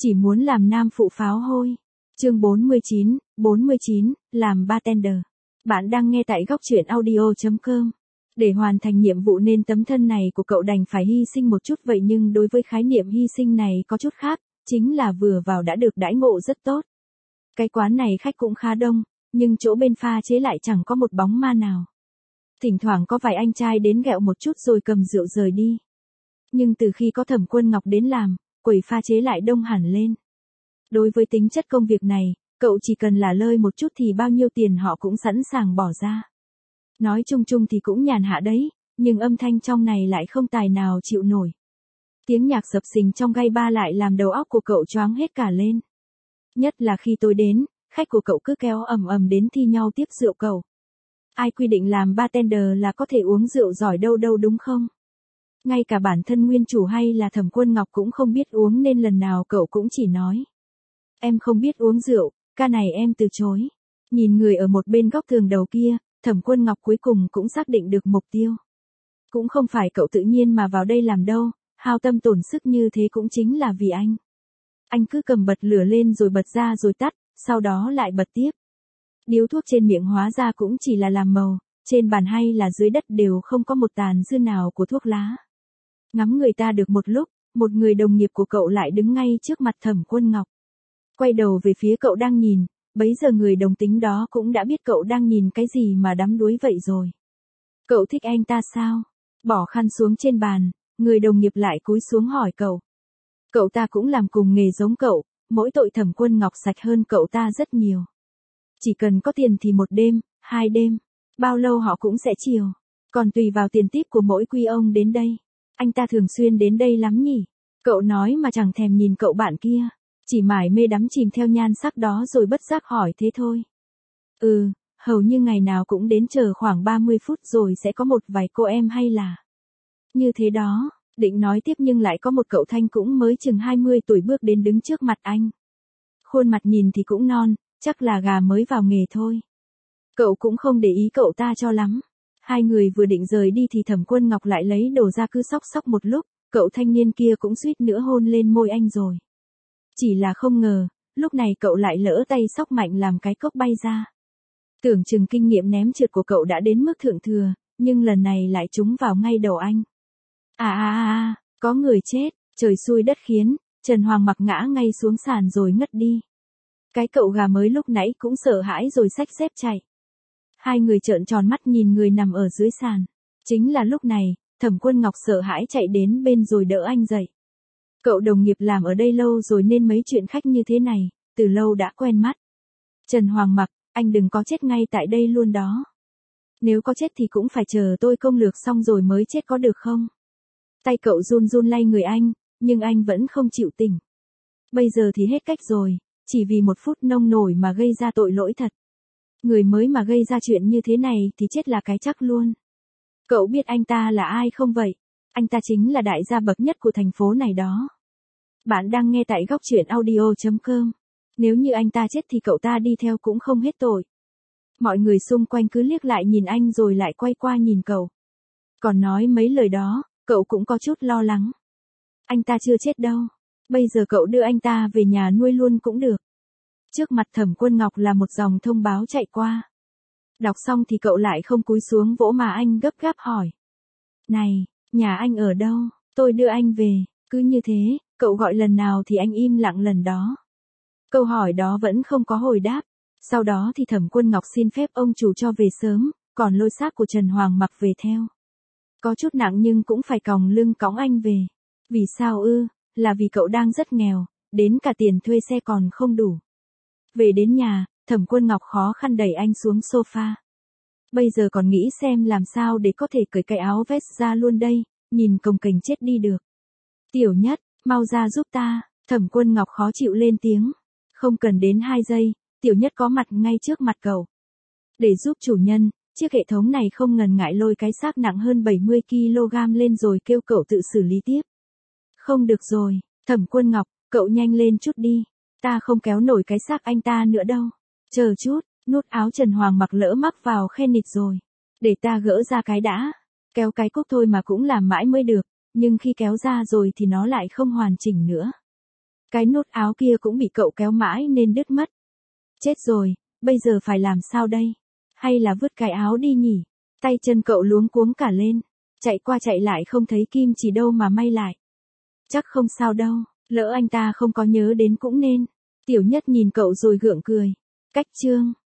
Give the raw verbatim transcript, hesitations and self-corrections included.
Chỉ muốn làm nam phụ pháo hôi. Chương bốn mươi chín, bốn mươi chín, làm bartender. Bạn đang nghe tại góc truyện audio chấm com. Để hoàn thành nhiệm vụ nên tấm thân này của cậu đành phải hy sinh một chút, vậy nhưng đối với khái niệm hy sinh này có chút khác, chính là vừa vào đã được đãi ngộ rất tốt. Cái quán này khách cũng khá đông, nhưng chỗ bên pha chế lại chẳng có một bóng ma nào. Thỉnh thoảng có vài anh trai đến ghẹo một chút rồi cầm rượu rời đi. Nhưng từ khi có Thẩm Quân Ngọc đến làm, quầy pha chế lại đông hẳn lên. Đối với tính chất công việc này, cậu chỉ cần là lơi một chút thì bao nhiêu tiền họ cũng sẵn sàng bỏ ra. Nói chung chung thì cũng nhàn hạ đấy, nhưng âm thanh trong này lại không tài nào chịu nổi. Tiếng nhạc sập sình trong gai ba lại làm đầu óc của cậu choáng hết cả lên. Nhất là khi tôi đến, khách của cậu cứ kéo ầm ầm đến thi nhau tiếp rượu cậu. Ai quy định làm bartender là có thể uống rượu giỏi đâu đâu đúng không? Ngay cả bản thân nguyên chủ hay là Thẩm Quân Ngọc cũng không biết uống nên lần nào cậu cũng chỉ nói. Em không biết uống rượu, ca này em từ chối. Nhìn người ở một bên góc tường đầu kia, Thẩm Quân Ngọc cuối cùng cũng xác định được mục tiêu. Cũng không phải cậu tự nhiên mà vào đây làm đâu, hao tâm tổn sức như thế cũng chính là vì anh. Anh cứ cầm bật lửa lên rồi bật ra rồi tắt, sau đó lại bật tiếp. Điếu thuốc trên miệng hóa ra cũng chỉ là làm màu, trên bàn hay là dưới đất đều không có một tàn dư nào của thuốc lá. Ngắm người ta được một lúc, một người đồng nghiệp của cậu lại đứng ngay trước mặt Thẩm Quân Ngọc. Quay đầu về phía cậu đang nhìn, bấy giờ người đồng tính đó cũng đã biết cậu đang nhìn cái gì mà đắm đuối vậy rồi. Cậu thích anh ta sao? Bỏ khăn xuống trên bàn, người đồng nghiệp lại cúi xuống hỏi cậu. Cậu ta cũng làm cùng nghề giống cậu, mỗi tội Thẩm Quân Ngọc sạch hơn cậu ta rất nhiều. Chỉ cần có tiền thì một đêm, hai đêm, bao lâu họ cũng sẽ chiều. Còn tùy vào tiền tip của mỗi quý ông đến đây. Anh ta thường xuyên đến đây lắm nhỉ? Cậu nói mà chẳng thèm nhìn cậu bạn kia. Chỉ mải mê đắm chìm theo nhan sắc đó rồi bất giác hỏi thế thôi. Ừ, hầu như ngày nào cũng đến chờ khoảng ba mươi phút rồi sẽ có một vài cô em hay là. Như thế đó, định nói tiếp nhưng lại có một cậu thanh cũng mới chừng hai mươi tuổi bước đến đứng trước mặt anh. Khuôn mặt nhìn thì cũng non, chắc là gà mới vào nghề thôi. Cậu cũng không để ý cậu ta cho lắm. Hai người vừa định rời đi thì Thẩm Quân Ngọc lại lấy đồ ra cứ sóc sóc một lúc, cậu thanh niên kia cũng suýt nữa hôn lên môi anh rồi. Chỉ là không ngờ, lúc này cậu lại lỡ tay sóc mạnh làm cái cốc bay ra. Tưởng chừng kinh nghiệm ném trượt của cậu đã đến mức thượng thừa, nhưng lần này lại trúng vào ngay đầu anh. À à à à, có người chết, trời xui đất khiến, Trần Hoàng Mặc ngã ngay xuống sàn rồi ngất đi. Cái cậu gà mới lúc nãy cũng sợ hãi rồi xách xếp chạy. Hai người trợn tròn mắt nhìn người nằm ở dưới sàn. Chính là lúc này, Thẩm Quân Ngọc sợ hãi chạy đến bên rồi đỡ anh dậy. Cậu đồng nghiệp làm ở đây lâu rồi nên mấy chuyện khách như thế này, từ lâu đã quen mắt. Trần Hoàng Mặc, anh đừng có chết ngay tại đây luôn đó. Nếu có chết thì cũng phải chờ tôi công lược xong rồi mới chết có được không? Tay cậu run run lay người anh, nhưng anh vẫn không chịu tỉnh. Bây giờ thì hết cách rồi, chỉ vì một phút nông nổi mà gây ra tội lỗi thật. Người mới mà gây ra chuyện như thế này thì chết là cái chắc luôn. Cậu biết anh ta là ai không vậy? Anh ta chính là đại gia bậc nhất của thành phố này đó. Bạn đang nghe tại góc truyện audio chấm com. Nếu như anh ta chết thì cậu ta đi theo cũng không hết tội. Mọi người xung quanh cứ liếc lại nhìn anh rồi lại quay qua nhìn cậu. Còn nói mấy lời đó, cậu cũng có chút lo lắng. Anh ta chưa chết đâu. Bây giờ cậu đưa anh ta về nhà nuôi luôn cũng được. Trước mặt Thẩm Quân Ngọc là một dòng thông báo chạy qua. Đọc xong thì cậu lại không cúi xuống vỗ mà anh gấp gáp hỏi. Này, nhà anh ở đâu? Tôi đưa anh về. Cứ như thế, cậu gọi lần nào thì anh im lặng lần đó. Câu hỏi đó vẫn không có hồi đáp. Sau đó thì Thẩm Quân Ngọc xin phép ông chủ cho về sớm, còn lôi xác của Trần Hoàng Mặc về theo. Có chút nặng nhưng cũng phải còng lưng cõng anh về. Vì sao ư? Là vì cậu đang rất nghèo, đến cả tiền thuê xe còn không đủ. Về đến nhà, Thẩm Quân Ngọc khó khăn đẩy anh xuống sofa. Bây giờ còn nghĩ xem làm sao để có thể cởi cái áo vest ra luôn đây, nhìn cồng kềnh chết đi được. Tiểu Nhất, mau ra giúp ta, Thẩm Quân Ngọc khó chịu lên tiếng. Không cần đến hai giây, Tiểu Nhất có mặt ngay trước mặt cậu. Để giúp chủ nhân, chiếc hệ thống này không ngần ngại lôi cái xác nặng hơn bảy mươi ki lô gam lên rồi kêu cậu tự xử lý tiếp. Không được rồi, Thẩm Quân Ngọc, cậu nhanh lên chút đi. Ta không kéo nổi cái xác anh ta nữa đâu. Chờ chút, nút áo Trần Hoàng Mặc lỡ mắc vào khe nịt rồi. Để ta gỡ ra cái đã. Kéo cái cúc thôi mà cũng làm mãi mới được, nhưng khi kéo ra rồi thì nó lại không hoàn chỉnh nữa. Cái nút áo kia cũng bị cậu kéo mãi nên đứt mất. Chết rồi, bây giờ phải làm sao đây? Hay là vứt cái áo đi nhỉ? Tay chân cậu luống cuống cả lên. Chạy qua chạy lại không thấy kim chỉ đâu mà may lại. Chắc không sao đâu, lỡ anh ta không có nhớ đến cũng nên. Tiểu Nhất nhìn cậu rồi gượng cười. Cách chương